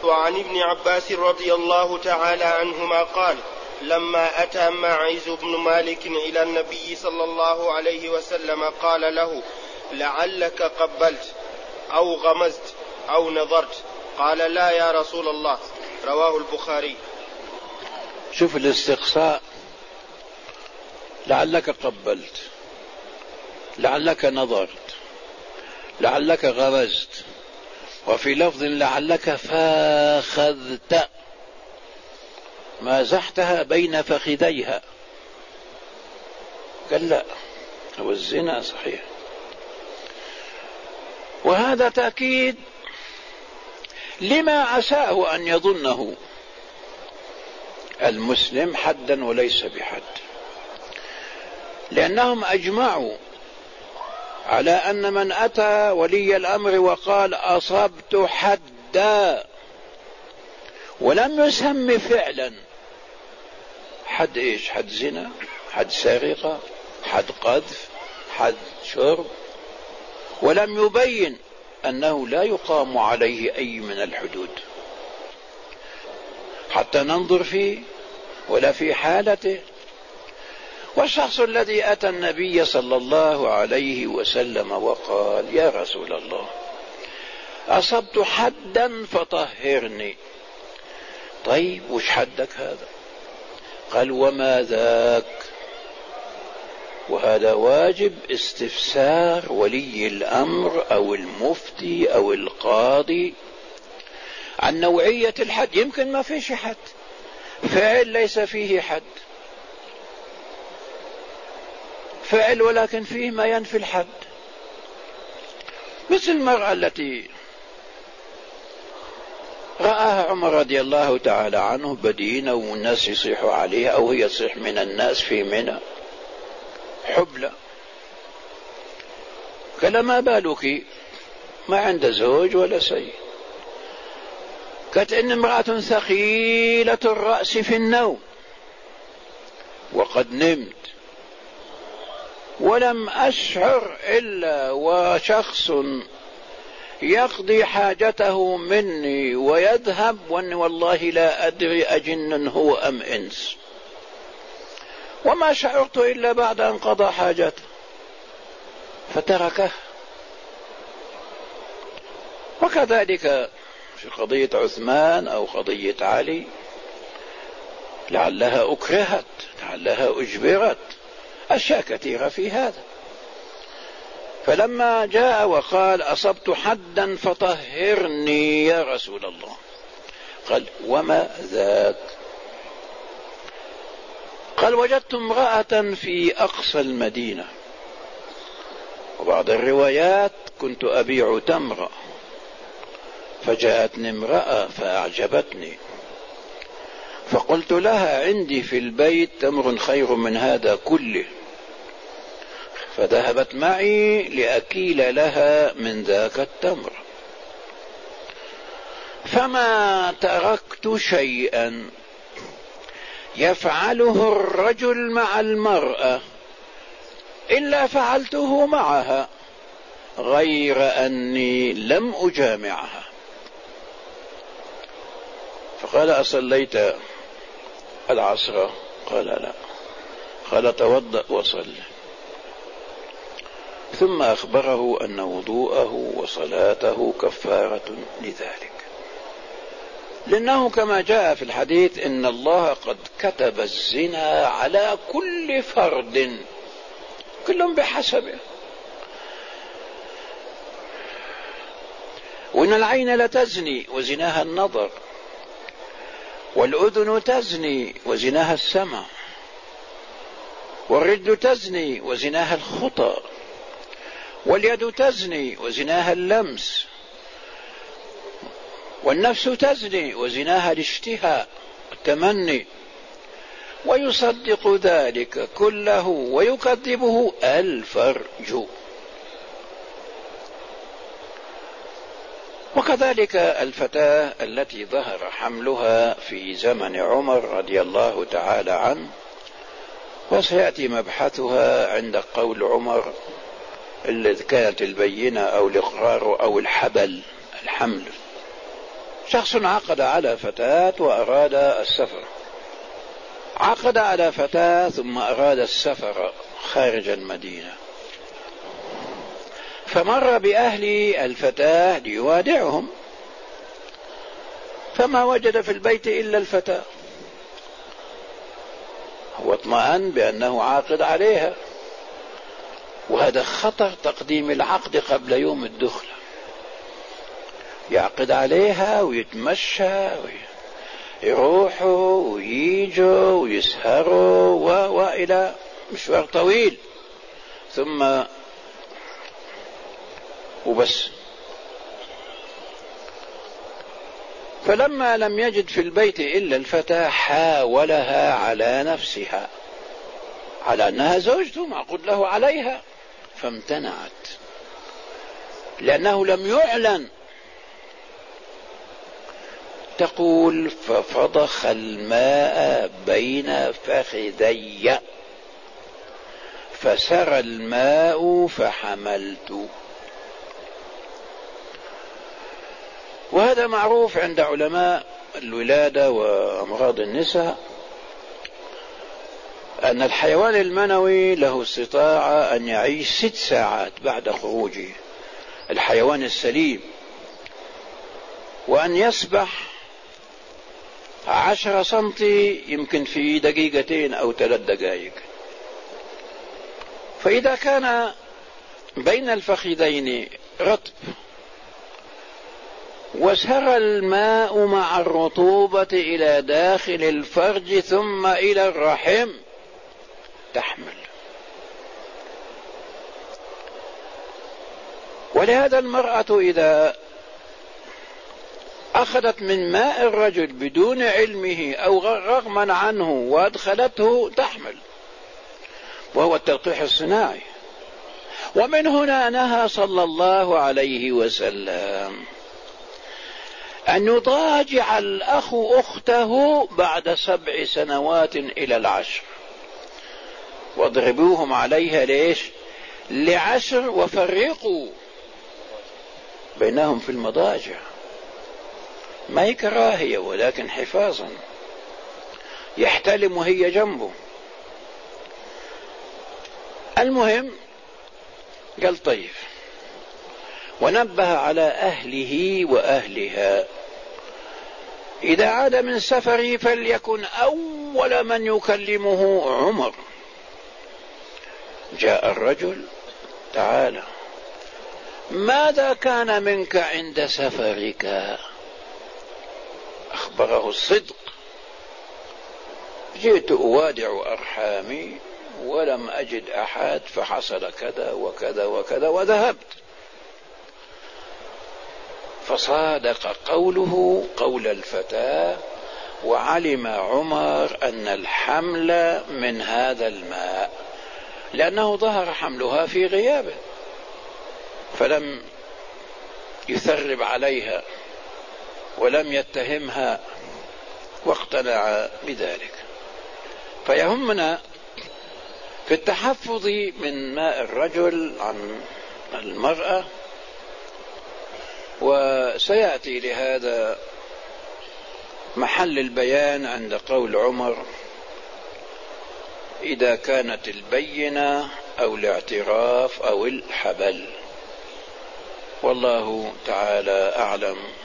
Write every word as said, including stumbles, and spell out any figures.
وعن ابن عباس رضي الله تعالى عنهما قال: لما أتى ماعز بن مالك إلى النبي صلى الله عليه وسلم قال له: لعلك قبلت أو غمزت أو نظرت؟ قال: لا يا رسول الله. رواه البخاري. شوف الاستقصاء: لعلك قبلت، لعلك نظرت، لعلك غمزت، وفي لفظ لعلك فاخذت، مازحتها بين فخذيها. قال لا، هو الزنا صحيح. وهذا تأكيد لما عساه أن يظنه المسلم حدا وليس بحد، لأنهم أجمعوا على أن من أتى ولي الأمر وقال أصبت حدا ولم يسم فعلا، حد إيش؟ حد زنا، حد سرقة، حد قذف، حد شرب، ولم يبين أنه لا يقام عليه أي من الحدود حتى ننظر فيه ولا في حالته. والشخص الذي أتى النبي صلى الله عليه وسلم وقال: يا رسول الله، أصبت حدا فطهرني. طيب وش حدك هذا؟ قال: وما ذاك؟ وهذا واجب استفسار ولي الأمر أو المفتي أو القاضي عن نوعية الحد. يمكن ما فيش حد، فعل ليس فيه حد، فعل ولكن فيه ما ينفي الحد، مثل المرأة التي رآها عمر رضي الله تعالى عنه بدينة والناس يصيحوا عليها أو هي تصيح من الناس في منى حبلى. قال: ما بالك؟ ما عند زوج ولا شيء. قالت: إن امرأة ثقيلة الرأس في النوم وقد نمت ولم أشعر إلا وشخص يقضي حاجته مني ويذهب، وأن والله لا أدري أجن هو أم إنس، وما شعرت إلا بعد أن قضى حاجته فتركه. وكذلك في قضية عثمان أو قضية علي، لعلها أكرهت، لعلها أجبرت، أشياء كثيرة في هذا. فلما جاء وقال: أصبت حدا فطهرني يا رسول الله، قال: وما ذاك؟ قال: وجدت امرأة في أقصى المدينة، وبعض الروايات كنت أبيع تمرة، فجاءتني امرأة فأعجبتني، فقلت لها: عندي في البيت تمر خير من هذا كله، فذهبت معي لأكيل لها من ذاك التمر، فما تركت شيئا يفعله الرجل مع المرأة إلا فعلته معها، غير أني لم أجامعها. فقال: أصليت العصر؟ قال: لا. قال: توضأ وصل. ثم أخبره أن وضوءه وصلاته كفارة لذلك، لأنه كما جاء في الحديث: إن الله قد كتب الزنا على كل فرد، كلهم بحسبه، وإن العين لتزني وزناها النظر، والأذن تزني وزناها السمع، والرجل تزني وزناها الخطى، واليد تزني وزناها اللمس، والنفس تزني وزناها الاشتهاء التمني. ويصدق ذلك كله ويكذبه الفرج. وكذلك الفتاة التي ظهر حملها في زمن عمر رضي الله تعالى عنه، وسيأتي مبحثها عند قول عمر الذي كانت البينة أو الإقرار أو الحبل، الحمل شخص عقد على فتاة وأراد السفر، عقد على فتاة ثم أراد السفر خارج المدينة، فمر بأهل الفتاة ليوادعهم، فما وجد في البيت إلا الفتاة، هو اطمأن بأنه عاقد عليها، وهذا خطر تقديم العقد قبل يوم الدخل، يعقد عليها ويتمشى ويروحوا وييجوا ويسهروا وإلى مشوار طويل، ثم وبس. فلما لم يجد في البيت إلا الفتاة حاولها على نفسها، على أنها زوجته معقود له عليها، فامتنعت لأنه لم يعلن. تقول ففضخ الماء بين فخذي فسرى الماء فحملت. وهذا معروف عند علماء الولادة وأمراض النساء، أن الحيوان المنوي له استطاعة أن يعيش ست ساعات بعد خروجه، الحيوان السليم، وأن يسبح عشرة سنتي يمكن في دقيقتين أو ثلاث دقائق. فإذا كان بين الفخذين رطب وسرى الماء مع الرطوبة إلى داخل الفرج ثم إلى الرحم، تحمل. ولهذا المرأة إذا أخذت من ماء الرجل بدون علمه أو رغما عنه وأدخلته تحمل، وهو التلقيح الصناعي. ومن هنا نهى صلى الله عليه وسلم أن يضاجع الأخ أخته بعد سبع سنوات إلى العشر، واضربوهم عليها ليش؟ لعشر، وفرقوا بينهم في المضاجع، ما هي كراهية ولكن حفاظا، يحتلم وهي جنبه. المهم قال طيب، ونبه على أهله وأهلها، إذا عاد من سفره فليكن أول من يكلمه عمر. جاء الرجل، تعالى ماذا كان منك عند سفرك؟ أخبره الصدق، جئت أوادع أرحامي ولم أجد أحد فحصل كذا وكذا وكذا وذهبت. فصادق قوله قول الفتاة، وعلم عمر أن الحمل من هذا الماء، لأنه ظهر حملها في غيابه فلم يثرب عليها ولم يتهمها واقتنع بذلك. فيهمنا في التحفظ من ماء الرجل عن المرأة، وسيأتي لهذا محل البيان عند قول عمر إذا كانت البينة أو الاعتراف أو الحبل. والله تعالى أعلم.